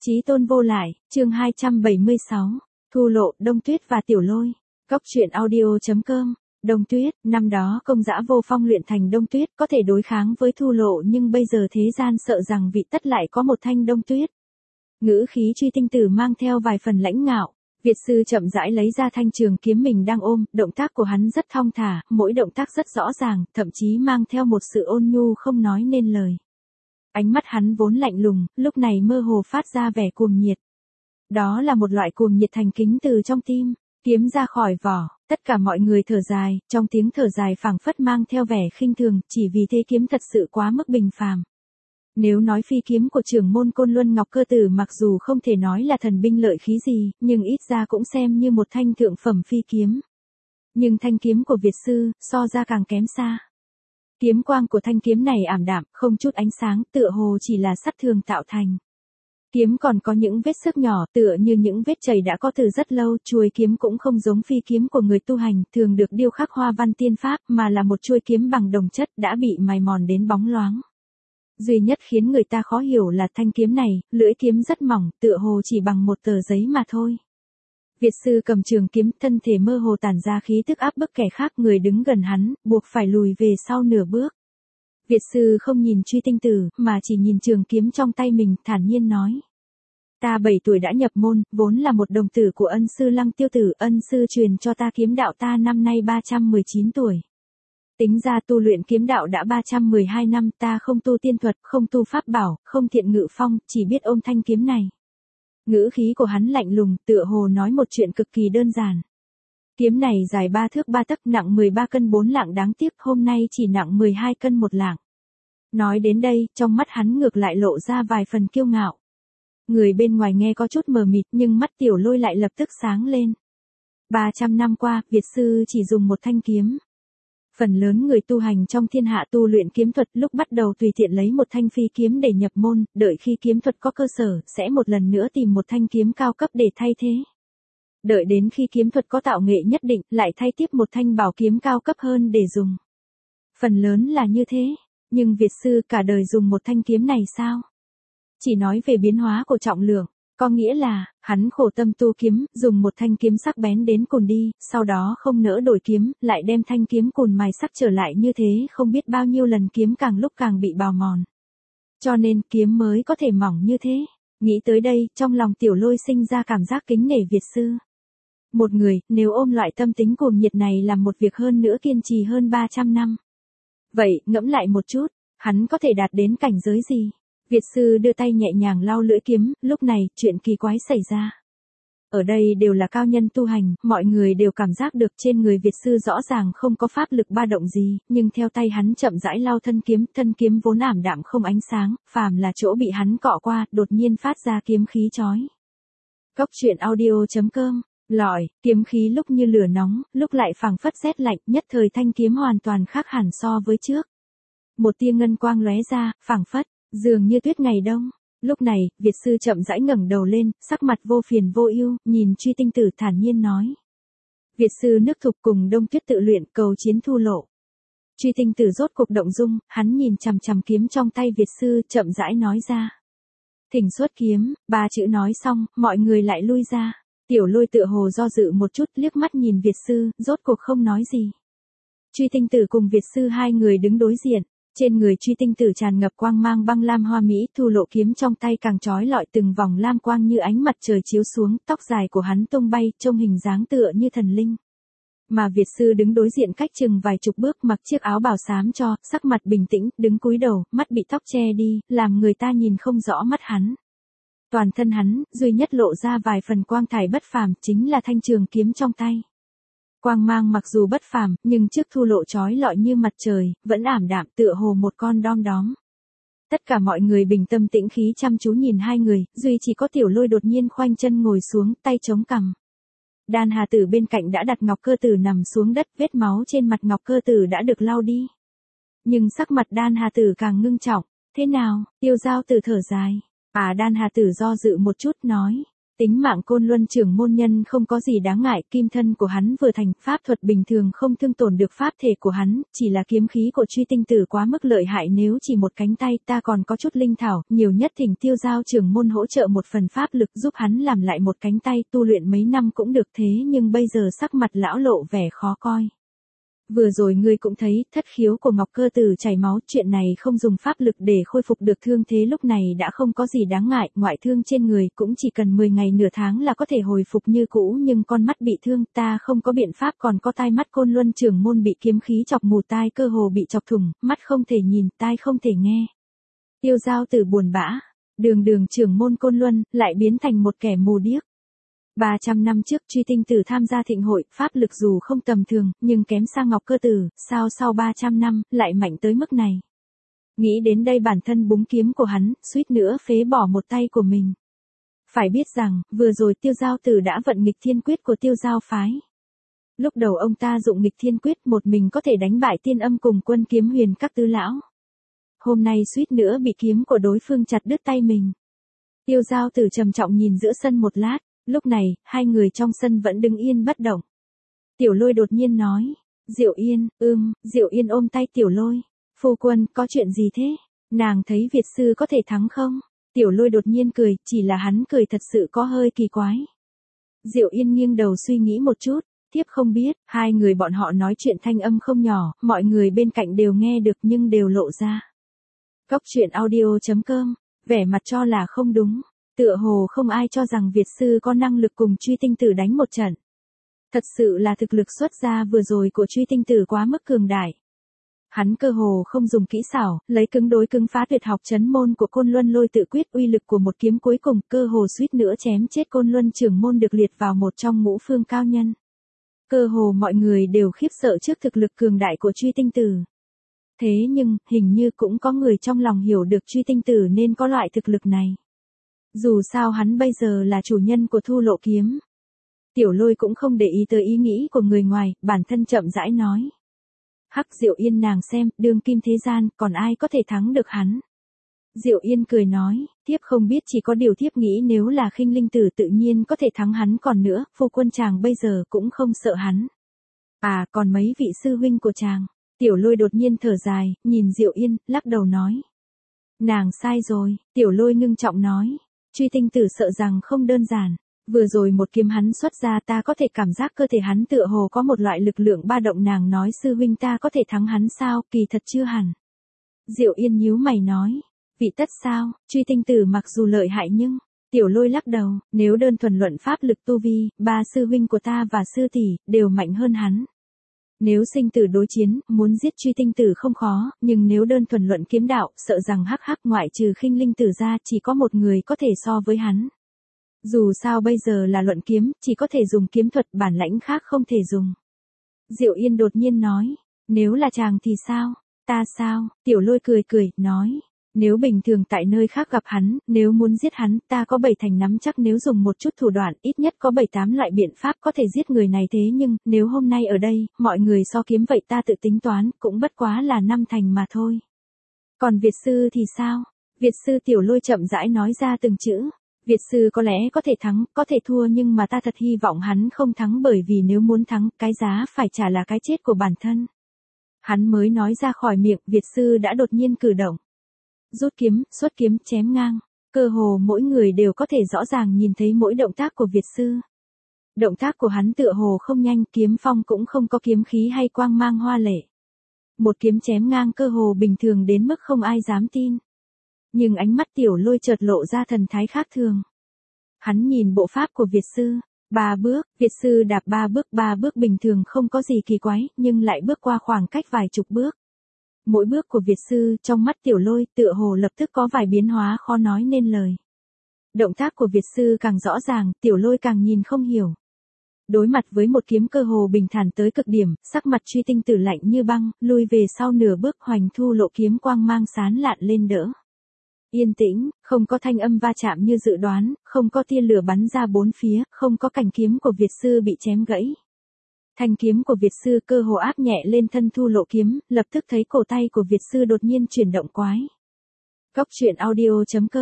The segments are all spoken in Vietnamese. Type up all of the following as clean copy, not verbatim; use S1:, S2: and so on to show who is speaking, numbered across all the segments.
S1: Chí tôn vô lại, chương 276, Thu Lộ, Đông Tuyết và Tiểu Lôi. Cóc truyện audio.com. Đông Tuyết, năm đó công dã vô phong luyện thành Đông Tuyết có thể đối kháng với Thu Lộ, nhưng bây giờ thế gian sợ rằng vị tất lại có một thanh Đông Tuyết. Ngữ khí Truy Tinh Tử mang theo vài phần lãnh ngạo. Việt sư chậm rãi lấy ra thanh trường kiếm mình đang ôm, động tác của hắn rất thong thả, mỗi động tác rất rõ ràng, thậm chí mang theo một sự ôn nhu không nói nên lời. Ánh mắt hắn vốn lạnh lùng, lúc này mơ hồ phát ra vẻ cuồng nhiệt. Đó là một loại cuồng nhiệt thành kính từ trong tim. Kiếm ra khỏi vỏ, tất cả mọi người thở dài, trong tiếng thở dài phảng phất mang theo vẻ khinh thường, chỉ vì thế kiếm thật sự quá mức bình phàm. Nếu nói phi kiếm của trưởng môn Côn Luân Ngọc Cơ Tử mặc dù không thể nói là thần binh lợi khí gì, nhưng ít ra cũng xem như một thanh thượng phẩm phi kiếm. Nhưng thanh kiếm của Việt sư, so ra càng kém xa. Kiếm quang của thanh kiếm này ảm đạm, không chút ánh sáng, tựa hồ chỉ là sắt thường tạo thành. Kiếm còn có những vết xước nhỏ, tựa như những vết chảy đã có từ rất lâu, chuôi kiếm cũng không giống phi kiếm của người tu hành, thường được điêu khắc hoa văn tiên pháp, mà là một chuôi kiếm bằng đồng chất đã bị mài mòn đến bóng loáng. Duy nhất khiến người ta khó hiểu là thanh kiếm này, lưỡi kiếm rất mỏng, tựa hồ chỉ bằng một tờ giấy mà thôi. Việt sư cầm trường kiếm, thân thể mơ hồ tản ra khí tức áp bức kẻ khác, người đứng gần hắn, buộc phải lùi về sau nửa bước. Việt sư không nhìn Truy Tinh Tử, mà chỉ nhìn trường kiếm trong tay mình, thản nhiên nói. Ta 7 tuổi đã nhập môn, vốn là một đồng tử của ân sư Lăng Tiêu Tử, ân sư truyền cho ta kiếm đạo, ta năm nay 319 tuổi. Tính ra tu luyện kiếm đạo đã 312 năm, ta không tu tiên thuật, không tu pháp bảo, không thiện ngự phong, chỉ biết ôm thanh kiếm này. Ngữ khí của hắn lạnh lùng, tựa hồ nói một chuyện cực kỳ đơn giản. Kiếm này dài 3 thước 3 tấc, nặng 13 cân 4 lạng, đáng tiếc hôm nay chỉ nặng 12 cân 1 lạng. Nói đến đây, trong mắt hắn ngược lại lộ ra vài phần kiêu ngạo. Người bên ngoài nghe có chút mờ mịt, nhưng mắt Tiểu Lôi lại lập tức sáng lên. 300 năm qua, Việt sư chỉ dùng một thanh kiếm. Phần lớn người tu hành trong thiên hạ tu luyện kiếm thuật lúc bắt đầu tùy tiện lấy một thanh phi kiếm để nhập môn, đợi khi kiếm thuật có cơ sở, sẽ một lần nữa tìm một thanh kiếm cao cấp để thay thế. Đợi đến khi kiếm thuật có tạo nghệ nhất định, lại thay tiếp một thanh bảo kiếm cao cấp hơn để dùng. Phần lớn là như thế, nhưng Việt sư cả đời dùng một thanh kiếm này sao? Chỉ nói về biến hóa của trọng lượng, có nghĩa là, hắn khổ tâm tu kiếm, dùng một thanh kiếm sắc bén đến cùn đi, sau đó không nỡ đổi kiếm, lại đem thanh kiếm cùn mài sắc trở lại, như thế không biết bao nhiêu lần kiếm càng lúc càng bị bào mòn. Cho nên kiếm mới có thể mỏng như thế. Nghĩ tới đây, trong lòng Tiểu Lôi sinh ra cảm giác kính nể Việt sư. Một người, nếu ôm loại tâm tính cuồng nhiệt này làm một việc hơn nữa kiên trì hơn 300 năm. Vậy, ngẫm lại một chút, hắn có thể đạt đến cảnh giới gì? Việt sư đưa tay nhẹ nhàng lau lưỡi kiếm, lúc này, chuyện kỳ quái xảy ra. Ở đây đều là cao nhân tu hành, mọi người đều cảm giác được trên người Việt sư rõ ràng không có pháp lực ba động gì, nhưng theo tay hắn chậm rãi lau thân kiếm vốn ảm đạm không ánh sáng, phàm là chỗ bị hắn cọ qua, đột nhiên phát ra kiếm khí chói. Cóc truyện audio.com. Lọi, kiếm khí lúc như lửa nóng, lúc lại phảng phất rét lạnh, nhất thời thanh kiếm hoàn toàn khác hẳn so với trước. Một tia ngân quang lóe ra, phảng phất dường như tuyết ngày đông. Lúc này, Việt sư chậm rãi ngẩng đầu lên, sắc mặt vô phiền vô ưu, nhìn Truy Tinh Tử thản nhiên nói. Việt sư nước thục cùng Đông Tuyết tự luyện, cầu chiến Thu Lộ. Truy Tinh Tử rốt cuộc động dung, hắn nhìn chằm chằm kiếm trong tay Việt sư, chậm rãi nói ra. Thỉnh xuất kiếm, 3 chữ nói xong, mọi người lại lui ra. Tiểu Lôi tựa hồ do dự một chút, liếc mắt nhìn Việt sư, rốt cuộc không nói gì. Truy Tinh Tử cùng Việt sư hai người đứng đối diện. Trên người Truy Tinh Tử tràn ngập quang mang băng lam hoa mỹ, Thu Lộ kiếm trong tay càng chói lọi, từng vòng lam quang như ánh mặt trời chiếu xuống, tóc dài của hắn tung bay, trông hình dáng tựa như thần linh. Mà Việt sư đứng đối diện cách chừng vài chục bước, mặc chiếc áo bào xám cho, sắc mặt bình tĩnh, đứng cúi đầu, mắt bị tóc che đi, làm người ta nhìn không rõ mắt hắn. Toàn thân hắn, duy nhất lộ ra vài phần quang thải bất phàm, chính là thanh trường kiếm trong tay. Quang mang mặc dù bất phàm, nhưng trước Thu Lộ chói lọi như mặt trời, vẫn ảm đạm tựa hồ một con đom đóm. Tất cả mọi người bình tâm tĩnh khí chăm chú nhìn hai người, duy chỉ có Tiểu Lôi đột nhiên khoanh chân ngồi xuống, tay chống cằm. Đan Hà Tử bên cạnh đã đặt Ngọc Cơ Tử nằm xuống đất, vết máu trên mặt Ngọc Cơ Tử đã được lau đi. Nhưng sắc mặt Đan Hà Tử càng ngưng trọng. Thế nào? Tiêu Giao Tử thở dài. Đan Hà Tử do dự một chút, nói. Tính mạng Côn Luân trưởng môn nhân không có gì đáng ngại, kim thân của hắn vừa thành, pháp thuật bình thường không thương tổn được pháp thể của hắn, chỉ là kiếm khí của truy tinh tử quá mức lợi hại, nếu chỉ một cánh tay ta còn có chút linh thảo, nhiều nhất thỉnh Tiêu Giao trưởng môn hỗ trợ một phần pháp lực giúp hắn làm lại một cánh tay, tu luyện mấy năm cũng được, thế nhưng bây giờ sắc mặt lão lộ vẻ khó coi. Vừa rồi ngươi cũng thấy, thất khiếu của Ngọc Cơ Tử chảy máu, chuyện này không dùng pháp lực để khôi phục được thương thế lúc này đã không có gì đáng ngại, ngoại thương trên người cũng chỉ cần 10 ngày nửa tháng là có thể hồi phục như cũ, nhưng con mắt bị thương, ta không có biện pháp, còn có tai mắt Côn Luân trưởng môn bị kiếm khí chọc mù tai, cơ hồ bị chọc thủng, mắt không thể nhìn, tai không thể nghe. Tiêu Giao Tử buồn bã, đường trưởng môn Côn Luân lại biến thành một kẻ mù điếc. 300 năm trước truy tinh tử tham gia thịnh hội, pháp lực dù không tầm thường, nhưng kém xa Ngọc Cơ Tử, sao sau 300 năm, lại mạnh tới mức này. Nghĩ đến đây bản thân búng kiếm của hắn, suýt nữa phế bỏ một tay của mình. Phải biết rằng, vừa rồi Tiêu Giao Tử đã vận nghịch thiên quyết của Tiêu Giao phái. Lúc đầu ông ta dụng nghịch thiên quyết một mình có thể đánh bại Tiên Âm cùng Quân Kiếm Huyền các tứ lão. Hôm nay suýt nữa bị kiếm của đối phương chặt đứt tay mình. Tiêu Giao Tử trầm trọng nhìn giữa sân một lát. Lúc này, hai người trong sân vẫn đứng yên bất động. Tiểu Lôi đột nhiên nói, Diệu Yên, Diệu Yên ôm tay Tiểu Lôi. Phu quân, có chuyện gì thế? Nàng thấy Việt sư có thể thắng không? Tiểu Lôi đột nhiên cười, chỉ là hắn cười thật sự có hơi kỳ quái. Diệu Yên nghiêng đầu suy nghĩ một chút, thiếp không biết, hai người bọn họ nói chuyện thanh âm không nhỏ, mọi người bên cạnh đều nghe được nhưng đều lộ ra. Cóc truyện audio.com, vẻ mặt cho là không đúng. Tựa hồ không ai cho rằng Việt sư có năng lực cùng truy tinh tử đánh một trận. Thật sự là thực lực xuất ra vừa rồi của truy tinh tử quá mức cường đại. Hắn cơ hồ không dùng kỹ xảo, lấy cứng đối cứng phá tuyệt học chấn môn của Côn Luân Lôi Tự Quyết, uy lực của một kiếm cuối cùng cơ hồ suýt nữa chém chết Côn Luân trưởng môn, được liệt vào một trong ngũ phương cao nhân. Cơ hồ mọi người đều khiếp sợ trước thực lực cường đại của truy tinh tử. Thế nhưng, hình như cũng có người trong lòng hiểu được truy tinh tử nên có loại thực lực này. Dù sao hắn bây giờ là chủ nhân của Thu Lộ kiếm. Tiểu Lôi cũng không để ý tới ý nghĩ của người ngoài, bản thân chậm rãi nói. Hắc, Diệu Yên nàng xem, đương kim thế gian, còn ai có thể thắng được hắn. Diệu Yên cười nói, thiếp không biết, chỉ có điều thiếp nghĩ nếu là Khinh Linh tử tự nhiên có thể thắng hắn, còn nữa, phu quân chàng bây giờ cũng không sợ hắn. À, còn mấy vị sư huynh của chàng. Tiểu Lôi đột nhiên thở dài, nhìn Diệu Yên, lắc đầu nói. Nàng sai rồi, Tiểu Lôi ngưng trọng nói. Truy tinh tử sợ rằng không đơn giản. Vừa rồi một kiếm hắn xuất ra, ta có thể cảm giác cơ thể hắn tựa hồ có một loại lực lượng ba động, nàng nói sư huynh ta có thể thắng hắn sao, kỳ thật chưa hẳn. Diệu Yên nhíu mày nói, vị tất sao, truy tinh tử mặc dù lợi hại nhưng, Tiểu Lôi lắc đầu, nếu đơn thuần luận pháp lực tu vi, ba sư huynh của ta và sư tỷ đều mạnh hơn hắn. Nếu sinh tử đối chiến, muốn giết truy tinh tử không khó, nhưng nếu đơn thuần luận kiếm đạo, sợ rằng hắc ngoại trừ Khinh Linh tử ra chỉ có một người có thể so với hắn. Dù sao bây giờ là luận kiếm, chỉ có thể dùng kiếm thuật, bản lãnh khác không thể dùng. Diệu Yên đột nhiên nói, nếu là chàng thì sao? Ta sao? Tiểu Lôi cười, nói. Nếu bình thường tại nơi khác gặp hắn, nếu muốn giết hắn, ta có 7 thành nắm chắc, nếu dùng một chút thủ đoạn, ít nhất có 7-8 loại biện pháp có thể giết người này, thế nhưng, nếu hôm nay ở đây, mọi người so kiếm vậy ta tự tính toán, cũng bất quá là 5 thành mà thôi. Còn Việt sư thì sao? Việt sư, Tiểu Lôi chậm rãi nói ra từng chữ. Việt sư có lẽ có thể thắng, có thể thua, nhưng mà ta thật hy vọng hắn không thắng, bởi vì nếu muốn thắng, cái giá phải trả là cái chết của bản thân. Hắn mới nói ra khỏi miệng, Việt sư đã đột nhiên cử động. Rút kiếm, xuất kiếm, chém ngang. Cơ hồ mỗi người đều có thể rõ ràng nhìn thấy mỗi động tác của Việt sư. Động tác của hắn tựa hồ không nhanh, kiếm phong cũng không có kiếm khí hay quang mang hoa lệ. Một kiếm chém ngang cơ hồ bình thường đến mức không ai dám tin. Nhưng ánh mắt Tiểu Lôi chợt lộ ra thần thái khác thường. Hắn nhìn bộ pháp của Việt sư, 3 bước, Việt sư đạp 3 bước bình thường không có gì kỳ quái, nhưng lại bước qua khoảng cách vài chục bước. Mỗi bước của Việt sư trong mắt Tiểu Lôi tựa hồ lập tức có vài biến hóa khó nói nên lời. Động tác của Việt sư càng rõ ràng, Tiểu Lôi càng nhìn không hiểu. Đối mặt với một kiếm cơ hồ bình thản tới cực điểm, sắc mặt truy tinh tử lạnh như băng, lui về sau nửa bước, hoành thu lộ kiếm quang mang sáng lạn lên đỡ. Yên tĩnh, không có thanh âm va chạm như dự đoán, không có tia lửa bắn ra bốn phía, không có cảnh kiếm của Việt sư bị chém gãy. Thanh kiếm của Việt sư cơ hồ áp nhẹ lên thân thu lộ kiếm, lập tức thấy cổ tay của Việt sư đột nhiên chuyển động quái. Cóc truyện audio.com,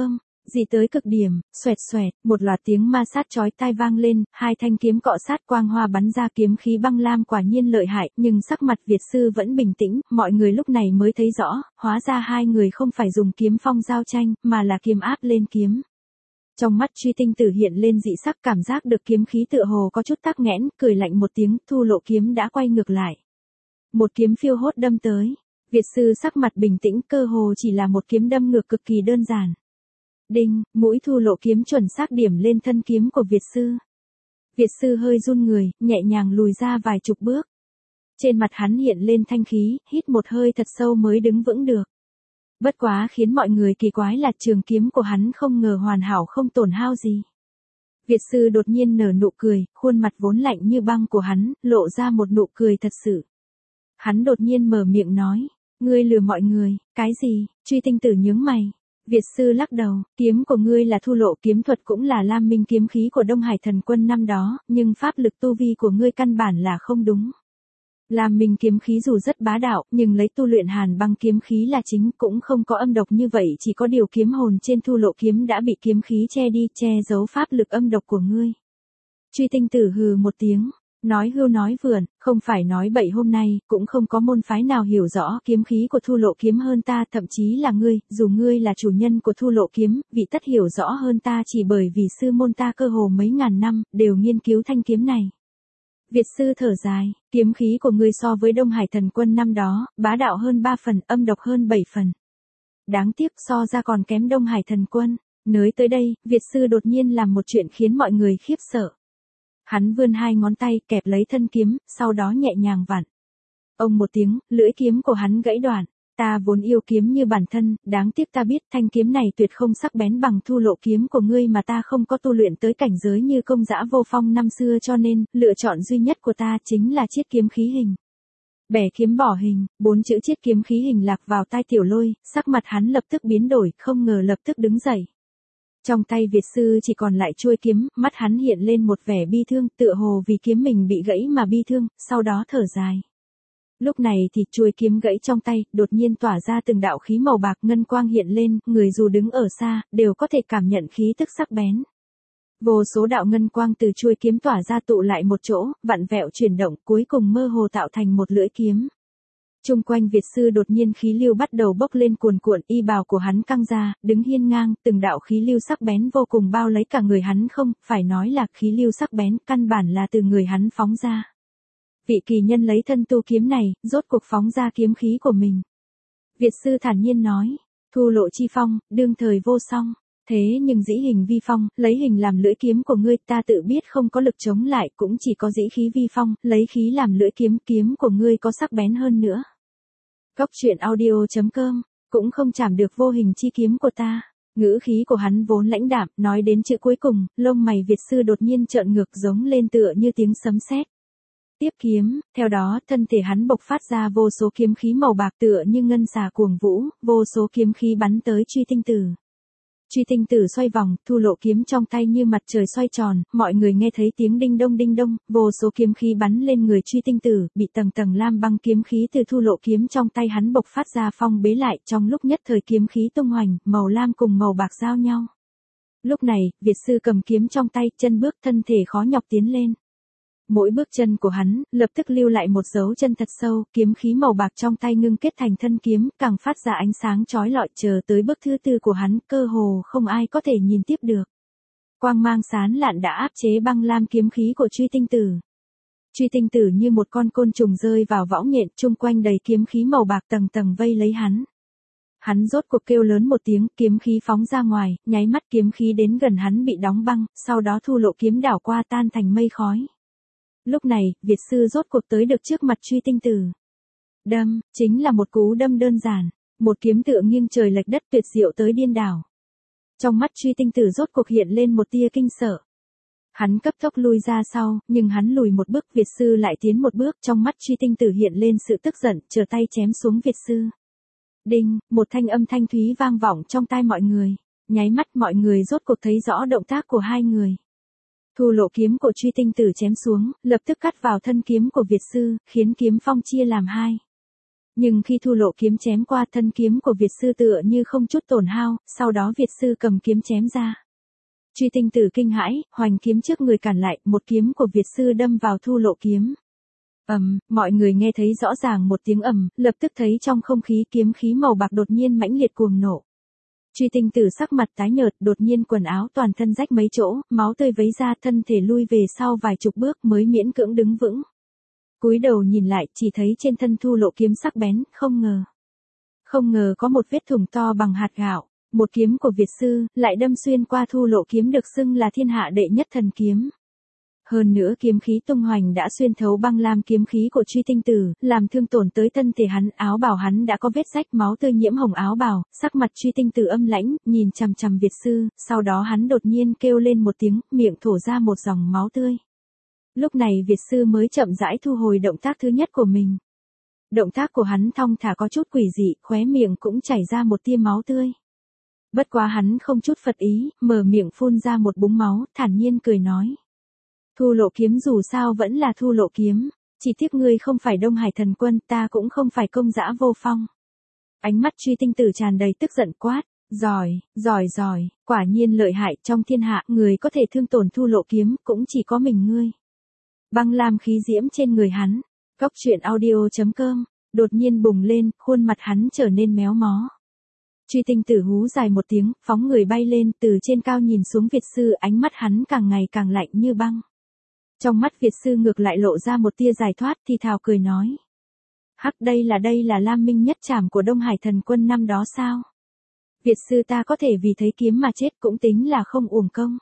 S1: dị tới cực điểm, xoẹt xoẹt, một loạt tiếng ma sát chói tai vang lên, hai thanh kiếm cọ sát quang hoa bắn ra kiếm khí băng lam quả nhiên lợi hại, nhưng sắc mặt Việt sư vẫn bình tĩnh, mọi người lúc này mới thấy rõ, hóa ra hai người không phải dùng kiếm phong giao tranh, mà là kiếm áp lên kiếm. Trong mắt Truy Tinh Tử hiện lên dị sắc, cảm giác được kiếm khí tựa hồ có chút tắc nghẽn, cười lạnh một tiếng, Thu Lộ kiếm đã quay ngược lại. Một kiếm phiêu hốt đâm tới. Việt sư sắc mặt bình tĩnh, cơ hồ chỉ là một kiếm đâm ngược cực kỳ đơn giản. Đinh, mũi Thu Lộ kiếm chuẩn xác điểm lên thân kiếm của Việt sư. Việt sư hơi run người, nhẹ nhàng lùi ra vài chục bước. Trên mặt hắn hiện lên thanh khí, hít một hơi thật sâu mới đứng vững được. Bất quá khiến mọi người kỳ quái là trường kiếm của hắn không ngờ hoàn hảo không tổn hao gì. Việt sư đột nhiên nở nụ cười, khuôn mặt vốn lạnh như băng của hắn, lộ ra một nụ cười thật sự. Hắn đột nhiên mở miệng nói, ngươi lừa mọi người, cái gì? Truy Tinh Tử nhướng mày. Việt sư lắc đầu, kiếm của ngươi là Thu Lộ kiếm thuật cũng là Lam Minh kiếm khí của Đông Hải Thần Quân năm đó, nhưng pháp lực tu vi của ngươi căn bản là không đúng. Lam Minh kiếm khí dù rất bá đạo, nhưng lấy tu luyện Hàn Băng kiếm khí là chính, cũng không có âm độc như vậy, chỉ có điều kiếm hồn trên Thu Lộ kiếm đã bị kiếm khí che đi, che giấu pháp lực âm độc của ngươi. Truy Tinh Tử hừ một tiếng, nói hưu nói vượn, không phải nói bậy, hôm nay cũng không có môn phái nào hiểu rõ kiếm khí của Thu Lộ kiếm hơn ta, thậm chí là ngươi, dù ngươi là chủ nhân của Thu Lộ kiếm, vị tất hiểu rõ hơn ta, chỉ bởi vì sư môn ta cơ hồ mấy ngàn năm đều nghiên cứu thanh kiếm này. Việt sư thở dài, kiếm khí của ngươi so với Đông Hải Thần Quân năm đó, bá đạo hơn 3 phần, âm độc hơn 7 phần. Đáng tiếc so ra còn kém Đông Hải Thần Quân. Nới tới đây, Việt sư đột nhiên làm một chuyện khiến mọi người khiếp sợ. Hắn vươn hai ngón tay kẹp lấy thân kiếm, sau đó nhẹ nhàng vặn. Ông một tiếng, lưỡi kiếm của hắn gãy đoạn. Ta vốn yêu kiếm như bản thân, đáng tiếc ta biết thanh kiếm này tuyệt không sắc bén bằng Thu Lộ kiếm của ngươi, mà ta không có tu luyện tới cảnh giới như Công Dã Vô Phong năm xưa, cho nên, lựa chọn duy nhất của ta chính là chiết kiếm khí hình. Bẻ kiếm bỏ hình, 4 chữ chiết kiếm khí hình lạc vào tai Tiểu Lôi, sắc mặt hắn lập tức biến đổi, không ngờ lập tức đứng dậy. Trong tay Việt sư chỉ còn lại chuôi kiếm, mắt hắn hiện lên một vẻ bi thương, tựa hồ vì kiếm mình bị gãy mà bi thương, sau đó thở dài. Lúc này thì chuôi kiếm gãy trong tay, đột nhiên tỏa ra từng đạo khí màu bạc, ngân quang hiện lên, người dù đứng ở xa, đều có thể cảm nhận khí tức sắc bén. Vô số đạo ngân quang từ chuôi kiếm tỏa ra tụ lại một chỗ, vặn vẹo chuyển động, cuối cùng mơ hồ tạo thành một lưỡi kiếm. Chung quanh Việt sư đột nhiên khí lưu bắt đầu bốc lên cuồn cuộn, y bào của hắn căng ra, đứng hiên ngang, từng đạo khí lưu sắc bén vô cùng bao lấy cả người hắn, không, phải nói là khí lưu sắc bén, căn bản là từ người hắn phóng ra. Vị kỳ nhân lấy thân tu kiếm này, rốt cuộc phóng ra kiếm khí của mình. Việt sư thản nhiên nói, Thu Lộ chi phong, đương thời vô song. Thế nhưng dĩ hình vi phong, lấy hình làm lưỡi kiếm của ngươi, ta tự biết không có lực chống lại, cũng chỉ có dĩ khí vi phong, lấy khí làm lưỡi kiếm, kiếm của ngươi có sắc bén hơn nữa. Cóc truyện audio.com, cũng không chạm được vô hình chi kiếm của ta. Ngữ khí của hắn vốn lãnh đạm, nói đến chữ cuối cùng, lông mày Việt sư đột nhiên trợn ngược, giống lên tựa như tiếng sấm sét. Tiếp kiếm, theo đó, thân thể hắn bộc phát ra vô số kiếm khí màu bạc tựa như ngân xà cuồng vũ, vô số kiếm khí bắn tới Truy Tinh Tử. Truy Tinh Tử xoay vòng, Thu Lộ kiếm trong tay như mặt trời xoay tròn, mọi người nghe thấy tiếng đinh đông, vô số kiếm khí bắn lên người Truy Tinh Tử, bị tầng tầng lam băng kiếm khí từ Thu Lộ kiếm trong tay hắn bộc phát ra phong bế lại, trong lúc nhất thời kiếm khí tung hoành, màu lam cùng màu bạc giao nhau. Lúc này, Việt sư cầm kiếm trong tay, chân bước, thân thể khó nhọc tiến lên. Mỗi bước chân của hắn, lập tức lưu lại một dấu chân thật sâu, kiếm khí màu bạc trong tay ngưng kết thành thân kiếm, càng phát ra ánh sáng chói lọi, chờ tới bước thứ tư của hắn, cơ hồ không ai có thể nhìn tiếp được. Quang mang sáng lạn đã áp chế băng lam kiếm khí của Truy Tinh Tử. Truy Tinh Tử như một con côn trùng rơi vào võng nhện, chung quanh đầy kiếm khí màu bạc tầng tầng vây lấy hắn. Hắn rốt cuộc kêu lớn một tiếng, kiếm khí phóng ra ngoài, nháy mắt kiếm khí đến gần hắn bị đóng băng, sau đó Thu Lộ kiếm đảo qua tan thành mây khói. Lúc này, Việt sư rốt cuộc tới được trước mặt Truy Tinh Tử. Đâm, chính là một cú đâm đơn giản, một kiếm tựa nghiêng trời lệch đất tuyệt diệu tới điên đảo. Trong mắt Truy Tinh Tử rốt cuộc hiện lên một tia kinh sợ. Hắn cấp tốc lui ra sau, nhưng hắn lùi một bước, Việt sư lại tiến một bước, trong mắt Truy Tinh Tử hiện lên sự tức giận, trở tay chém xuống Việt sư. Đinh, một thanh âm thanh thúy vang vọng trong tai mọi người, nháy mắt mọi người rốt cuộc thấy rõ động tác của hai người. Thu Lộ kiếm của Truy Tinh Tử chém xuống, lập tức cắt vào thân kiếm của Việt sư, khiến kiếm phong chia làm hai. Nhưng khi Thu Lộ kiếm chém qua, thân kiếm của Việt sư tựa như không chút tổn hao, sau đó Việt sư cầm kiếm chém ra. Truy Tinh Tử kinh hãi, hoành kiếm trước người cản lại, một kiếm của Việt sư đâm vào Thu Lộ kiếm. Mọi người nghe thấy rõ ràng một tiếng ầm, lập tức thấy trong không khí kiếm khí màu bạc đột nhiên mãnh liệt cuồng nổ. Truy Tinh Tử sắc mặt tái nhợt, đột nhiên quần áo toàn thân rách mấy chỗ, máu tươi vấy ra, thân thể lui về sau vài chục bước mới miễn cưỡng đứng vững. Cúi đầu nhìn lại, chỉ thấy trên thân Thu Lộ kiếm sắc bén, không ngờ có một vết thủng to bằng hạt gạo. Một kiếm của Việt sư lại đâm xuyên qua Thu Lộ kiếm được xưng là thiên hạ đệ nhất thần kiếm. Hơn nữa kiếm khí tung hoành đã xuyên thấu băng lam kiếm khí của Truy Tinh Tử, làm thương tổn tới thân thể hắn, áo bào hắn đã có vết rách, máu tươi nhiễm hồng áo bào, sắc mặt Truy Tinh Tử âm lãnh, nhìn chằm chằm Việt sư, sau đó hắn đột nhiên kêu lên một tiếng, miệng thổ ra một dòng máu tươi. Lúc này Việt sư mới chậm rãi thu hồi động tác thứ nhất của mình. Động tác của hắn thong thả có chút quỷ dị, khóe miệng cũng chảy ra một tia máu tươi. Bất quá hắn không chút phật ý, mở miệng phun ra một búng máu, thản nhiên cười nói. Thu Lộ kiếm dù sao vẫn là Thu Lộ kiếm, chỉ tiếc ngươi không phải Đông Hải thần quân, ta cũng không phải công dã vô phong. Ánh mắt Truy Tinh Tử tràn đầy tức giận quát, giỏi, quả nhiên lợi hại, trong thiên hạ, người có thể thương tổn Thu Lộ kiếm, cũng chỉ có mình ngươi. Băng lam khí diễm trên người hắn, Góc Truyện Audio.com, đột nhiên bùng lên, khuôn mặt hắn trở nên méo mó. Truy Tinh Tử hú dài một tiếng, phóng người bay lên, từ trên cao nhìn xuống Việt sư, ánh mắt hắn càng ngày càng lạnh như băng. Trong mắt Việt sư ngược lại lộ ra một tia giải thoát, thì thào cười nói. Hắc, đây là Lam Minh nhất trảm của Đông Hải thần quân năm đó sao? Việt sư ta có thể vì thấy kiếm mà chết cũng tính là không uổng công.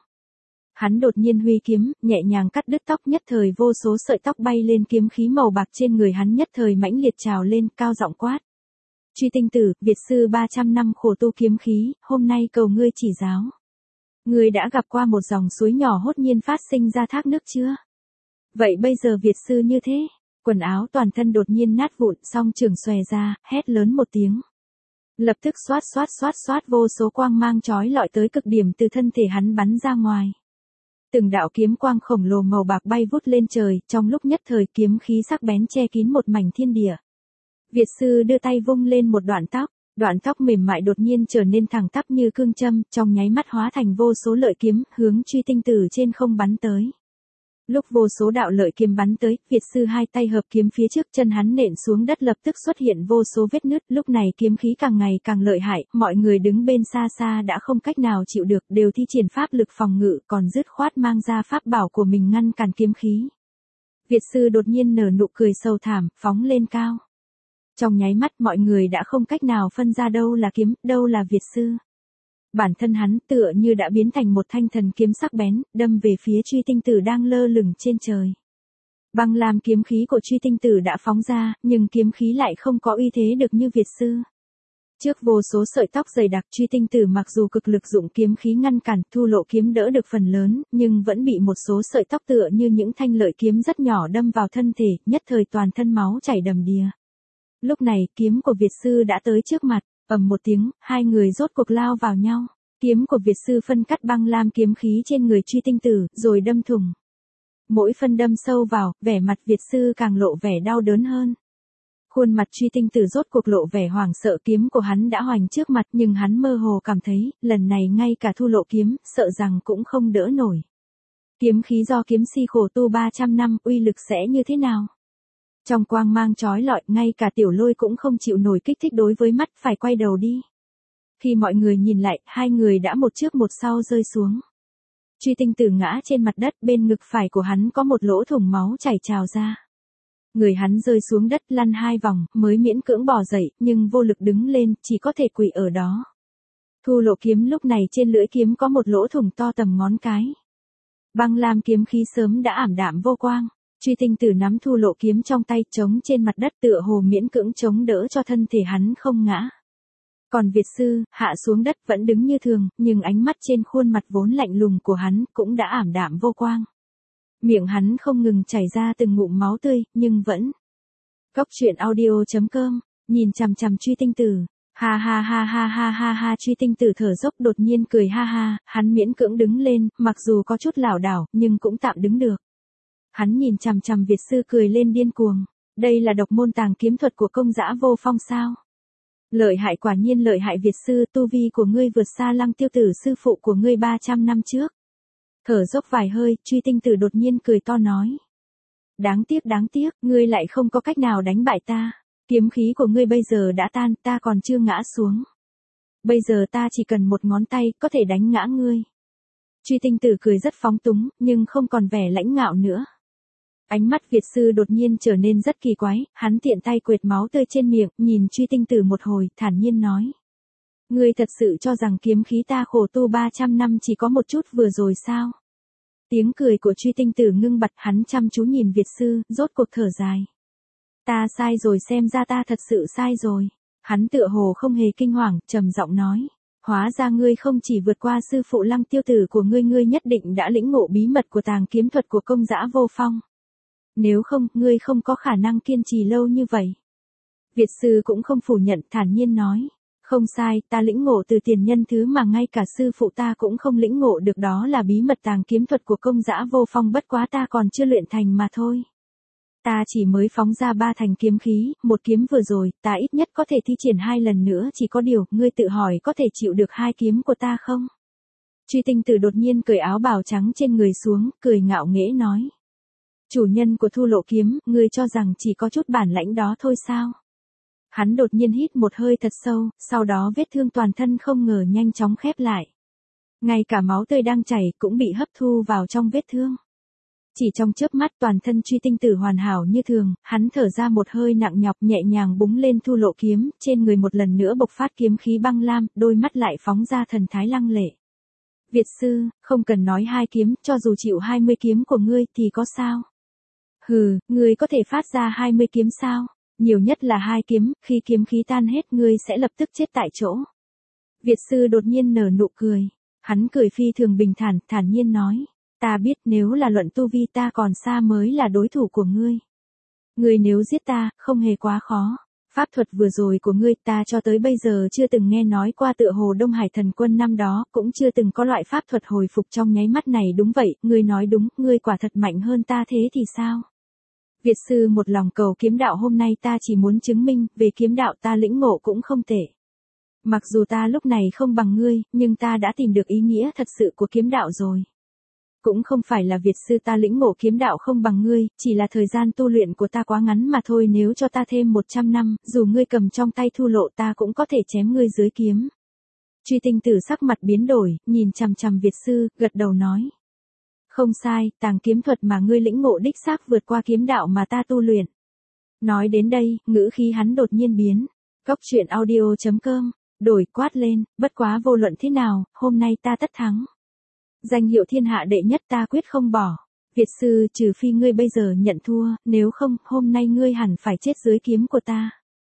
S1: Hắn đột nhiên huy kiếm, nhẹ nhàng cắt đứt tóc, nhất thời vô số sợi tóc bay lên, kiếm khí màu bạc trên người hắn nhất thời mãnh liệt trào lên, cao giọng quát. Truy Tinh Tử, Việt sư 300 năm khổ tu kiếm khí, hôm nay cầu ngươi chỉ giáo. Ngươi đã gặp qua một dòng suối nhỏ hốt nhiên phát sinh ra thác nước chưa? Vậy bây giờ Việt sư như thế, quần áo toàn thân đột nhiên nát vụn, song trường xòe ra, hét lớn một tiếng. Lập tức xoát vô số quang mang chói lọi tới cực điểm từ thân thể hắn bắn ra ngoài. Từng đạo kiếm quang khổng lồ màu bạc bay vút lên trời, trong lúc nhất thời kiếm khí sắc bén che kín một mảnh thiên địa. Việt sư đưa tay vung lên một đoạn tóc mềm mại đột nhiên trở nên thẳng tắp như cương châm, trong nháy mắt hóa thành vô số lợi kiếm, hướng Truy Tinh Tử trên không bắn tới. Lúc vô số đạo lợi kiếm bắn tới, Việt sư hai tay hợp kiếm phía trước, chân hắn nện xuống đất lập tức xuất hiện vô số vết nứt, lúc này kiếm khí càng ngày càng lợi hại, mọi người đứng bên xa xa đã không cách nào chịu được, đều thi triển pháp lực phòng ngự, còn dứt khoát mang ra pháp bảo của mình ngăn cản kiếm khí. Việt sư đột nhiên nở nụ cười sâu thẳm, phóng lên cao. Trong nháy mắt mọi người đã không cách nào phân ra đâu là kiếm, đâu là Việt sư. Bản thân hắn tựa như đã biến thành một thanh thần kiếm sắc bén, đâm về phía Truy Tinh Tử đang lơ lửng trên trời. Băng lam kiếm khí của Truy Tinh Tử đã phóng ra, nhưng kiếm khí lại không có uy thế được như Việt sư. Trước vô số sợi tóc dày đặc, Truy Tinh Tử mặc dù cực lực dụng kiếm khí ngăn cản, Thu Lộ kiếm đỡ được phần lớn, nhưng vẫn bị một số sợi tóc tựa như những thanh lợi kiếm rất nhỏ đâm vào thân thể, nhất thời toàn thân máu chảy đầm đìa. Lúc này, kiếm của Việt sư đã tới trước mặt, ầm một tiếng, hai người rốt cuộc lao vào nhau. Kiếm của Việt sư phân cắt băng lam kiếm khí trên người Truy Tinh Tử, rồi đâm thủng. Mỗi phân đâm sâu vào, vẻ mặt Việt sư càng lộ vẻ đau đớn hơn. Khuôn mặt Truy Tinh Tử rốt cuộc lộ vẻ hoảng sợ, kiếm của hắn đã hoành trước mặt, nhưng hắn mơ hồ cảm thấy, lần này ngay cả Thu Lộ kiếm, sợ rằng cũng không đỡ nổi. Kiếm khí do kiếm si khổ tu 300 năm, uy lực sẽ như thế nào? Trong quang mang chói lọi, ngay cả Tiểu Lôi cũng không chịu nổi kích thích đối với mắt, phải quay đầu đi. Khi mọi người nhìn lại, hai người đã một trước một sau rơi xuống. Truy Tinh Tử ngã trên mặt đất, bên ngực phải của hắn có một lỗ thủng, máu chảy trào ra. Người hắn rơi xuống đất lăn hai vòng, mới miễn cưỡng bò dậy, nhưng vô lực đứng lên, chỉ có thể quỳ ở đó. Thu Lộ kiếm lúc này trên lưỡi kiếm có một lỗ thủng to tầm ngón cái. Băng lam kiếm khí sớm đã ảm đạm vô quang. Truy Tinh Tử nắm Thu Lộ kiếm trong tay, chống trên mặt đất tựa hồ miễn cưỡng chống đỡ cho thân thể hắn không ngã. Còn Việt sư, hạ xuống đất vẫn đứng như thường, nhưng ánh mắt trên khuôn mặt vốn lạnh lùng của hắn cũng đã ảm đạm vô quang. Miệng hắn không ngừng chảy ra từng ngụm máu tươi, nhưng vẫn. Góc Truyện Audio.com, nhìn chằm chằm Truy Tinh Tử. Ha, Truy Tinh Tử thở dốc đột nhiên cười ha, hắn miễn cưỡng đứng lên, mặc dù có chút lảo đảo, nhưng cũng tạm đứng được. Hắn nhìn chằm chằm Việt sư cười lên điên cuồng. Đây là độc môn tàng kiếm thuật của công dã vô phong sao? Lợi hại, quả nhiên lợi hại Việt sư, tu vi của ngươi vượt xa Lăng Tiêu Tử sư phụ của ngươi 300 năm trước. Thở dốc vài hơi, Truy Tinh Tử đột nhiên cười to nói. Đáng tiếc, ngươi lại không có cách nào đánh bại ta. Kiếm khí của ngươi bây giờ đã tan, ta còn chưa ngã xuống. Bây giờ ta chỉ cần một ngón tay, có thể đánh ngã ngươi. Truy Tinh Tử cười rất phóng túng, nhưng không còn vẻ lãnh ngạo nữa. Ánh mắt Việt sư đột nhiên trở nên rất kỳ quái, hắn tiện tay quệt máu tươi trên miệng, nhìn Truy Tinh Tử một hồi, thản nhiên nói. Ngươi thật sự cho rằng kiếm khí ta khổ tu 300 năm chỉ có một chút vừa rồi sao? Tiếng cười của Truy Tinh Tử ngưng bặt, hắn chăm chú nhìn Việt sư, rốt cuộc thở dài. Ta sai rồi, xem ra ta thật sự sai rồi. Hắn tựa hồ không hề kinh hoàng, trầm giọng nói. Hóa ra ngươi không chỉ vượt qua sư phụ Lăng Tiêu Tử của ngươi nhất định đã lĩnh ngộ bí mật của tàng kiếm thuật của công dã vô phong. Nếu không, ngươi không có khả năng kiên trì lâu như vậy. Việt sư cũng không phủ nhận, thản nhiên nói. Không sai, ta lĩnh ngộ từ tiền nhân thứ mà ngay cả sư phụ ta cũng không lĩnh ngộ được, đó là bí mật tàng kiếm thuật của công dã vô phong, bất quá ta còn chưa luyện thành mà thôi. Ta chỉ mới phóng ra 3 thành kiếm khí, một kiếm vừa rồi, ta ít nhất có thể thi triển 2 lần nữa, chỉ có điều, ngươi tự hỏi có thể chịu được 2 kiếm của ta không? Truy Tinh Tử đột nhiên cởi áo bào trắng trên người xuống, cười ngạo nghễ nói. Chủ nhân của Thu Lộ kiếm, ngươi cho rằng chỉ có chút bản lãnh đó thôi sao? Hắn đột nhiên hít một hơi thật sâu, sau đó vết thương toàn thân không ngờ nhanh chóng khép lại. Ngay cả máu tươi đang chảy cũng bị hấp thu vào trong vết thương. Chỉ trong chớp mắt toàn thân Truy Tinh Tử hoàn hảo như thường, hắn thở ra một hơi nặng nhọc, nhẹ nhàng búng lên Thu Lộ kiếm, trên người một lần nữa bộc phát kiếm khí băng lam, đôi mắt lại phóng ra thần thái lăng lệ. Việt sư, không cần nói 2 kiếm, cho dù chịu 20 kiếm của ngươi thì có sao? Hừ, ngươi có thể phát ra 20 kiếm sao? Nhiều nhất là 2 kiếm, khi kiếm khí tan hết ngươi sẽ lập tức chết tại chỗ. Việt sư đột nhiên nở nụ cười. Hắn cười phi thường bình thản, thản nhiên nói. Ta biết nếu là luận tu vi ta còn xa mới là đối thủ của ngươi. Ngươi nếu giết ta, không hề quá khó. Pháp thuật vừa rồi của ngươi ta cho tới bây giờ chưa từng nghe nói qua, tựa hồ Đông Hải thần quân năm đó cũng chưa từng có loại pháp thuật hồi phục trong nháy mắt này. Đúng vậy, ngươi nói đúng, ngươi quả thật mạnh hơn ta, thế thì sao? Việt sư một lòng cầu kiếm đạo, hôm nay ta chỉ muốn chứng minh, về kiếm đạo ta lĩnh ngộ cũng không tệ. Mặc dù ta lúc này không bằng ngươi, nhưng ta đã tìm được ý nghĩa thật sự của kiếm đạo rồi. Cũng không phải là Việt sư ta lĩnh ngộ kiếm đạo không bằng ngươi, chỉ là thời gian tu luyện của ta quá ngắn mà thôi, nếu cho ta thêm 100 năm, dù ngươi cầm trong tay Thu Lộ ta cũng có thể chém ngươi dưới kiếm. Truy Tinh Tử sắc mặt biến đổi, nhìn chằm chằm Việt sư, gật đầu nói. Không sai, tàng kiếm thuật mà ngươi lĩnh ngộ đích xác vượt qua kiếm đạo mà ta tu luyện. Nói đến đây, ngữ khí hắn đột nhiên biến. Góc truyện audio.com, đổi quát lên, bất quá vô luận thế nào, hôm nay ta tất thắng. Danh hiệu thiên hạ đệ nhất ta quyết không bỏ. Việt sư, trừ phi ngươi bây giờ nhận thua, nếu không, hôm nay ngươi hẳn phải chết dưới kiếm của ta.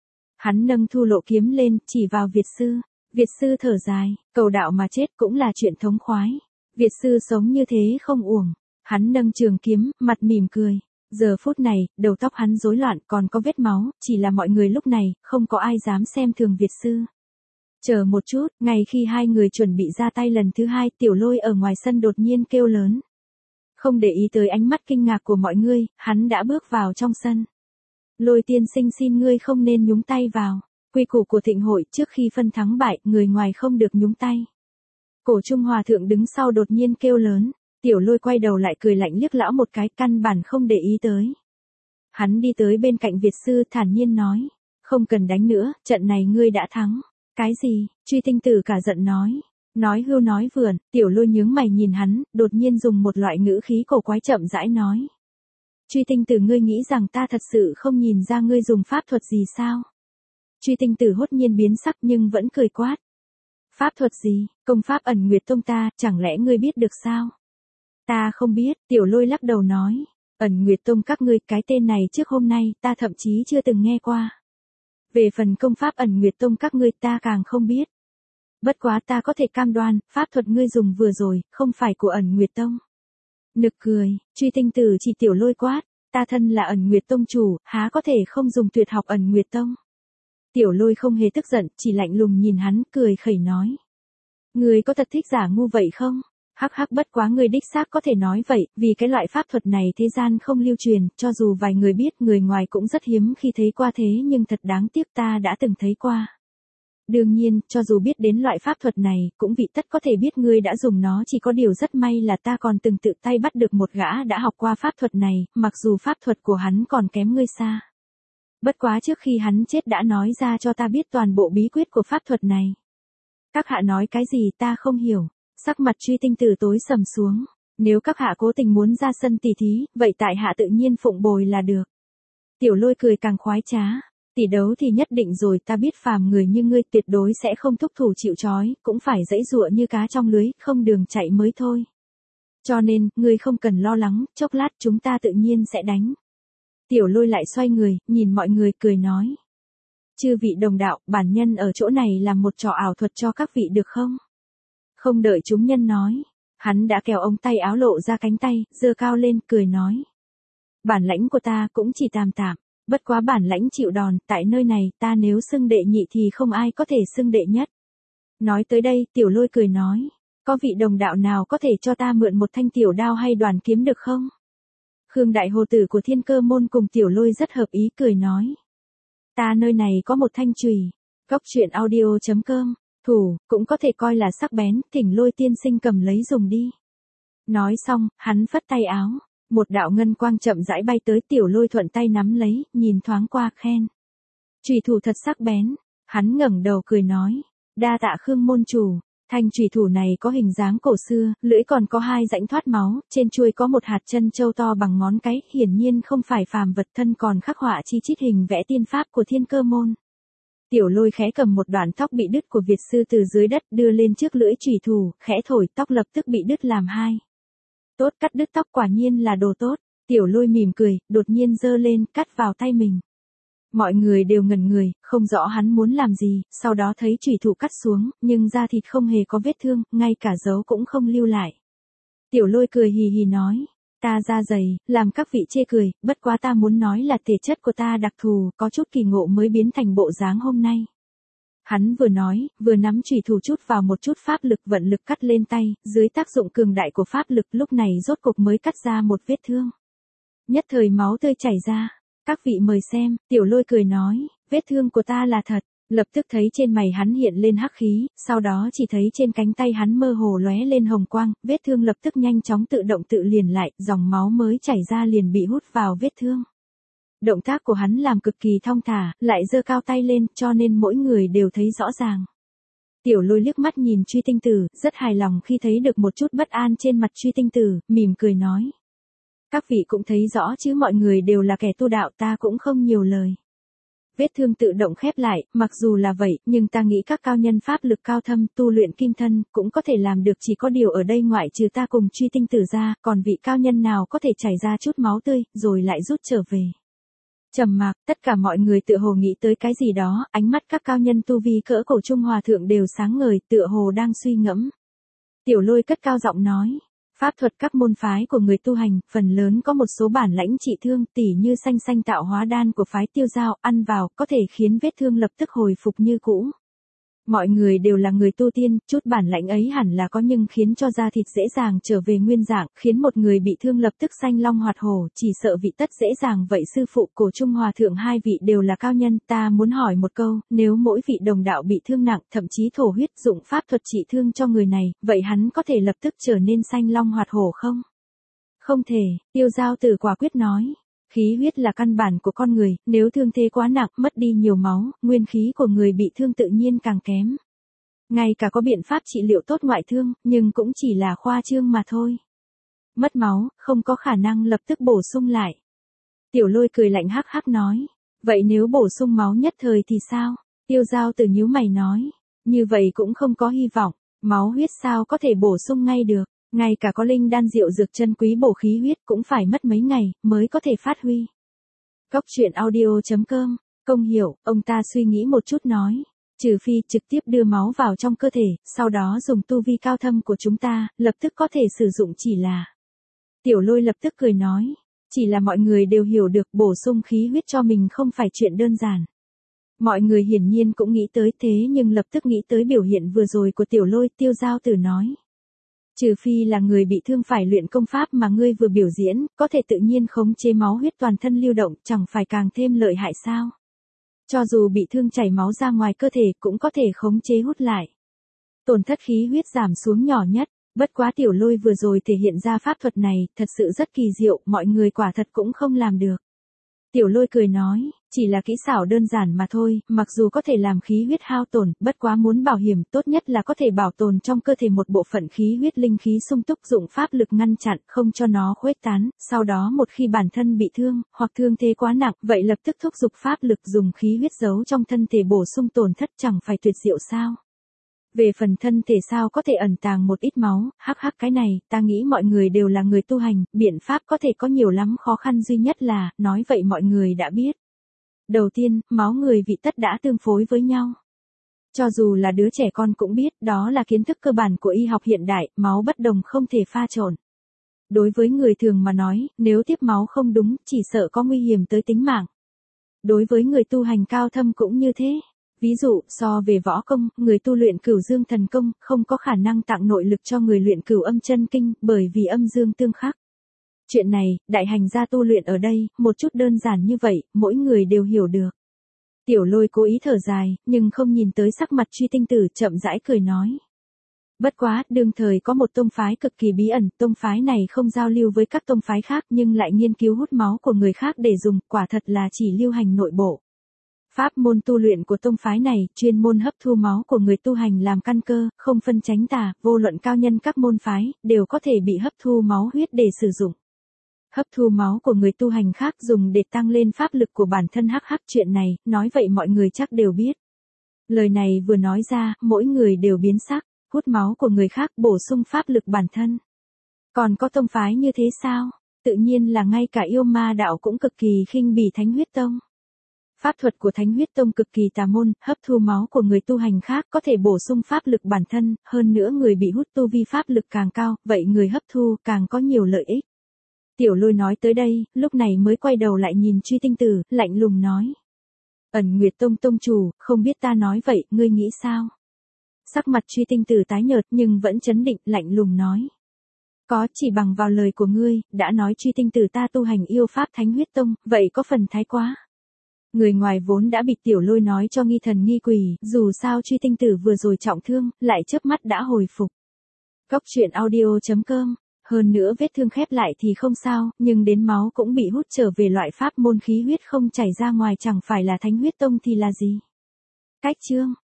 S1: Hắn nâng Thu Lộ kiếm lên, chỉ vào Việt sư. Việt sư thở dài, cầu đạo mà chết cũng là chuyện thống khoái. Việt sư sống như thế không uổng. Hắn nâng trường kiếm, mặt mỉm cười. Giờ phút này, đầu tóc hắn rối loạn, còn có vết máu, chỉ là mọi người lúc này, không có ai dám xem thường Việt sư. Chờ một chút, ngay khi hai người chuẩn bị ra tay lần thứ 2, Tiểu Lôi ở ngoài sân đột nhiên kêu lớn. Không để ý tới ánh mắt kinh ngạc của mọi người, hắn đã bước vào trong sân. Lôi tiên sinh, xin ngươi không nên nhúng tay vào. Quy củ của thịnh hội, trước khi phân thắng bại, người ngoài không được nhúng tay. Cổ Trung Hòa thượng đứng sau đột nhiên kêu lớn. Tiểu Lôi quay đầu lại cười lạnh liếc lão một cái, căn bản không để ý tới. Hắn đi tới bên cạnh Việt sư, thản nhiên nói. Không cần đánh nữa, trận này ngươi đã thắng. Cái gì? Truy Tinh Tử cả giận nói. Nói hưu nói vượn, Tiểu Lôi nhướng mày nhìn hắn, đột nhiên dùng một loại ngữ khí cổ quái chậm rãi nói. Truy Tinh Tử, ngươi nghĩ rằng ta thật sự không nhìn ra ngươi dùng pháp thuật gì sao? Truy Tinh Tử hốt nhiên biến sắc nhưng vẫn cười quát. Pháp thuật gì? Công pháp Ẩn Nguyệt Tông ta, chẳng lẽ ngươi biết được sao? Ta không biết, Tiểu Lôi lắc đầu nói. Ẩn Nguyệt Tông các ngươi, cái tên này trước hôm nay, ta thậm chí chưa từng nghe qua. Về phần công pháp Ẩn Nguyệt Tông các ngươi ta càng không biết. Bất quá ta có thể cam đoan, pháp thuật ngươi dùng vừa rồi, không phải của Ẩn Nguyệt Tông. Nực cười, Truy Tinh Tử chỉ Tiểu Lôi quát, ta thân là Ẩn Nguyệt Tông chủ, há có thể không dùng tuyệt học Ẩn Nguyệt Tông. Tiểu Lôi không hề tức giận, chỉ lạnh lùng nhìn hắn, cười khẩy nói. Ngươi có thật thích giả ngu vậy không? Hắc hắc, bất quá ngươi đích xác có thể nói vậy, vì cái loại pháp thuật này thế gian không lưu truyền, cho dù vài người biết, người ngoài cũng rất hiếm khi thấy qua thế, nhưng thật đáng tiếc ta đã từng thấy qua. Đương nhiên, cho dù biết đến loại pháp thuật này, cũng vị tất có thể biết ngươi đã dùng nó, chỉ có điều rất may là ta còn từng tự tay bắt được một gã đã học qua pháp thuật này, mặc dù pháp thuật của hắn còn kém ngươi xa. Bất quá trước khi hắn chết đã nói ra cho ta biết toàn bộ bí quyết của pháp thuật này. Các hạ nói cái gì ta không hiểu. Sắc mặt Truy Tinh Tử tối sầm xuống. Nếu các hạ cố tình muốn ra sân tỷ thí, vậy tại hạ tự nhiên phụng bồi là được. Tiểu Lôi cười càng khoái trá. Tỷ đấu thì nhất định rồi, ta biết phàm người như ngươi tuyệt đối sẽ không thúc thủ chịu trói, cũng phải giãy giụa như cá trong lưới, không đường chạy mới thôi. Cho nên, ngươi không cần lo lắng, chốc lát chúng ta tự nhiên sẽ đánh. Tiểu Lôi lại xoay người, nhìn mọi người cười nói. Chư vị đồng đạo, bản nhân ở chỗ này làm một trò ảo thuật cho các vị được không? Không đợi chúng nhân nói, hắn đã kéo ống tay áo lộ ra cánh tay, giơ cao lên, cười nói. Bản lãnh của ta cũng chỉ tạm tạm, bất quá bản lãnh chịu đòn, tại nơi này, ta nếu xưng đệ nhị thì không ai có thể xưng đệ nhất. Nói tới đây, Tiểu Lôi cười nói, có vị đồng đạo nào có thể cho ta mượn một thanh tiểu đao hay đoàn kiếm được không? Khương Đại Hồ Tử của Thiên Cơ Môn cùng Tiểu Lôi rất hợp ý cười nói. Ta nơi này có một thanh chùy. Góc truyện audio.com, thủ, cũng có thể coi là sắc bén, thỉnh Lôi tiên sinh cầm lấy dùng đi. Nói xong, hắn phất tay áo, một đạo ngân quang chậm rãi bay tới, Tiểu Lôi thuận tay nắm lấy, nhìn thoáng qua khen. Chùy thủ thật sắc bén, hắn ngẩng đầu cười nói, đa tạ Khương môn chủ. Thanh chùy thủ này có hình dáng cổ xưa, lưỡi còn có hai rãnh thoát máu, trên chuôi có một hạt chân châu to bằng ngón cái, hiển nhiên không phải phàm vật, thân còn khắc họa chi chít hình vẽ tiên pháp của Thiên Cơ Môn. Tiểu Lôi khẽ cầm một đoạn tóc bị đứt của Việt sư từ dưới đất đưa lên trước lưỡi chùy thủ, khẽ thổi, tóc lập tức bị đứt làm hai. Tốt, cắt đứt tóc quả nhiên là đồ tốt. Tiểu Lôi mỉm cười, đột nhiên giơ lên, cắt vào tay mình. Mọi người đều ngẩn người, không rõ hắn muốn làm gì, sau đó thấy chùy thủ cắt xuống, nhưng da thịt không hề có vết thương, ngay cả dấu cũng không lưu lại. Tiểu Lôi cười hì hì nói, ta da dày, làm các vị chê cười, bất quá ta muốn nói là thể chất của ta đặc thù, có chút kỳ ngộ mới biến thành bộ dáng hôm nay. Hắn vừa nói, vừa nắm chùy thủ chút vào một chút pháp lực, vận lực cắt lên tay, dưới tác dụng cường đại của pháp lực lúc này rốt cục mới cắt ra một vết thương. Nhất thời máu tươi chảy ra. Các vị mời xem, Tiểu Lôi cười nói, vết thương của ta là thật. Lập tức thấy trên mày hắn hiện lên hắc khí, sau đó chỉ thấy trên cánh tay hắn mơ hồ lóe lên hồng quang, vết thương lập tức nhanh chóng tự động tự liền lại, dòng máu mới chảy ra liền bị hút vào vết thương. Động tác của hắn làm cực kỳ thong thả, lại giơ cao tay lên, cho nên mỗi người đều thấy rõ ràng. Tiểu Lôi liếc mắt nhìn Truy Tinh Tử, rất hài lòng khi thấy được một chút bất an trên mặt Truy Tinh Tử, mỉm cười nói. Các vị cũng thấy rõ chứ, mọi người đều là kẻ tu đạo, ta cũng không nhiều lời. Vết thương tự động khép lại, mặc dù là vậy, nhưng ta nghĩ các cao nhân pháp lực cao thâm, tu luyện kim thân, cũng có thể làm được, chỉ có điều ở đây ngoại trừ ta cùng Truy Tinh Tử ra, còn vị cao nhân nào có thể chảy ra chút máu tươi, rồi lại rút trở về. Trầm mặc, tất cả mọi người tựa hồ nghĩ tới cái gì đó, ánh mắt các cao nhân tu vi cỡ cổ trung hòa thượng đều sáng ngời, tựa hồ đang suy ngẫm. Tiểu Lôi cất cao giọng nói. Pháp thuật các môn phái của người tu hành, phần lớn có một số bản lãnh trị thương, tỉ như xanh xanh tạo hóa đan của phái Tiêu Giao, ăn vào, có thể khiến vết thương lập tức hồi phục như cũ. Mọi người đều là người tu tiên, chút bản lãnh ấy hẳn là có, nhưng khiến cho da thịt dễ dàng trở về nguyên dạng, khiến một người bị thương lập tức xanh long hoạt hổ, chỉ sợ vị tất dễ dàng vậy. Sư phụ cổ trung hòa thượng hai vị đều là cao nhân, ta muốn hỏi một câu, nếu mỗi vị đồng đạo bị thương nặng, thậm chí thổ huyết, dụng pháp thuật trị thương cho người này, vậy hắn có thể lập tức trở nên xanh long hoạt hổ không? Không thể, Tiêu Giao Tử quả quyết nói. Khí huyết là căn bản của con người, nếu thương thế quá nặng, mất đi nhiều máu, nguyên khí của người bị thương tự nhiên càng kém. Ngay cả có biện pháp trị liệu tốt ngoại thương, nhưng cũng chỉ là khoa trương mà thôi. Mất máu, không có khả năng lập tức bổ sung lại. Tiểu Lôi cười lạnh hắc hắc nói, vậy nếu bổ sung máu nhất thời thì sao? Tiêu Giao Tử nhíu mày nói, như vậy cũng không có hy vọng, máu huyết sao có thể bổ sung ngay được. Ngay cả có linh đan diệu dược chân quý bổ khí huyết cũng phải mất mấy ngày mới có thể phát huy. Góc truyện audio.com, Công Hiểu, ông ta suy nghĩ một chút nói, trừ phi trực tiếp đưa máu vào trong cơ thể, sau đó dùng tu vi cao thâm của chúng ta, lập tức có thể sử dụng chỉ là. Tiểu Lôi lập tức cười nói, chỉ là mọi người đều hiểu được bổ sung khí huyết cho mình không phải chuyện đơn giản. Mọi người hiển nhiên cũng nghĩ tới thế, nhưng lập tức nghĩ tới biểu hiện vừa rồi của Tiểu Lôi. Tiêu Giao Tử nói. Trừ phi là người bị thương phải luyện công pháp mà ngươi vừa biểu diễn, có thể tự nhiên khống chế máu huyết toàn thân lưu động, chẳng phải càng thêm lợi hại sao? Cho dù bị thương chảy máu ra ngoài cơ thể cũng có thể khống chế hút lại. Tổn thất khí huyết giảm xuống nhỏ nhất, bất quá Tiểu Lôi vừa rồi thể hiện ra pháp thuật này, thật sự rất kỳ diệu, mọi người quả thật cũng không làm được. Tiểu Lôi cười nói, chỉ là kỹ xảo đơn giản mà thôi, mặc dù có thể làm khí huyết hao tổn, bất quá muốn bảo hiểm tốt nhất là có thể bảo tồn trong cơ thể một bộ phận khí huyết linh khí sung túc, dụng pháp lực ngăn chặn, không cho nó khuếch tán, sau đó một khi bản thân bị thương, hoặc thương thế quá nặng, vậy lập tức thúc giục pháp lực dùng khí huyết giấu trong thân thể bổ sung tổn thất, chẳng phải tuyệt diệu sao? Về phần thân thể sao có thể ẩn tàng một ít máu, hắc hắc, cái này, ta nghĩ mọi người đều là người tu hành, biện pháp có thể có nhiều lắm, khó khăn duy nhất là, nói vậy mọi người đã biết. Đầu tiên, máu người vị tất đã tương phối với nhau. Cho dù là đứa trẻ con cũng biết, đó là kiến thức cơ bản của y học hiện đại, máu bất đồng không thể pha trộn. Đối với người thường mà nói, nếu tiếp máu không đúng, chỉ sợ có nguy hiểm tới tính mạng. Đối với người tu hành cao thâm cũng như thế. Ví dụ, so về võ công, người tu luyện Cửu Dương thần công, không có khả năng tặng nội lực cho người luyện Cửu Âm chân kinh, bởi vì âm dương tương khắc. Chuyện này, đại hành gia tu luyện ở đây, một chút đơn giản như vậy, mỗi người đều hiểu được. Tiểu Lôi cố ý thở dài, nhưng không nhìn tới sắc mặt Truy Tinh Tử, chậm rãi cười nói. Bất quá, đương thời có một tông phái cực kỳ bí ẩn, tông phái này không giao lưu với các tông phái khác nhưng lại nghiên cứu hút máu của người khác để dùng, quả thật là chỉ lưu hành nội bộ. Pháp môn tu luyện của tông phái này, chuyên môn hấp thu máu của người tu hành làm căn cơ, không phân chánh tà, vô luận cao nhân các môn phái, đều có thể bị hấp thu máu huyết để sử dụng. Hấp thu máu của người tu hành khác dùng để tăng lên pháp lực của bản thân, hắc hắc, chuyện này, nói vậy mọi người chắc đều biết. Lời này vừa nói ra, mỗi người đều biến sắc, hút máu của người khác bổ sung pháp lực bản thân. Còn có tông phái như thế sao? Tự nhiên là ngay cả yêu ma đạo cũng cực kỳ khinh bỉ Thánh Huyết Tông. Pháp thuật của Thánh Huyết Tông cực kỳ tà môn, hấp thu máu của người tu hành khác có thể bổ sung pháp lực bản thân, hơn nữa người bị hút tu vi pháp lực càng cao, vậy người hấp thu càng có nhiều lợi ích. Tiểu Lôi nói tới đây, lúc này mới quay đầu lại nhìn Truy Tinh Tử, lạnh lùng nói. Ẩn Nguyệt Tông tông chủ, không biết ta nói vậy, ngươi nghĩ sao? Sắc mặt Truy Tinh Tử tái nhợt nhưng vẫn trấn định, lạnh lùng nói. Có, chỉ bằng vào lời của ngươi, đã nói Truy Tinh Tử ta tu hành yêu pháp Thánh Huyết Tông, vậy có phần thái quá. Người ngoài vốn đã bị Tiểu Lôi nói cho nghi thần nghi quỷ, dù sao Truy Tinh Tử vừa rồi trọng thương, lại chớp mắt đã hồi phục. Cóc truyện audio.com. Hơn nữa vết thương khép lại thì không sao, nhưng đến máu cũng bị hút trở về, loại pháp môn khí huyết không chảy ra ngoài chẳng phải là Thánh Huyết Tông thì là gì? Cách chương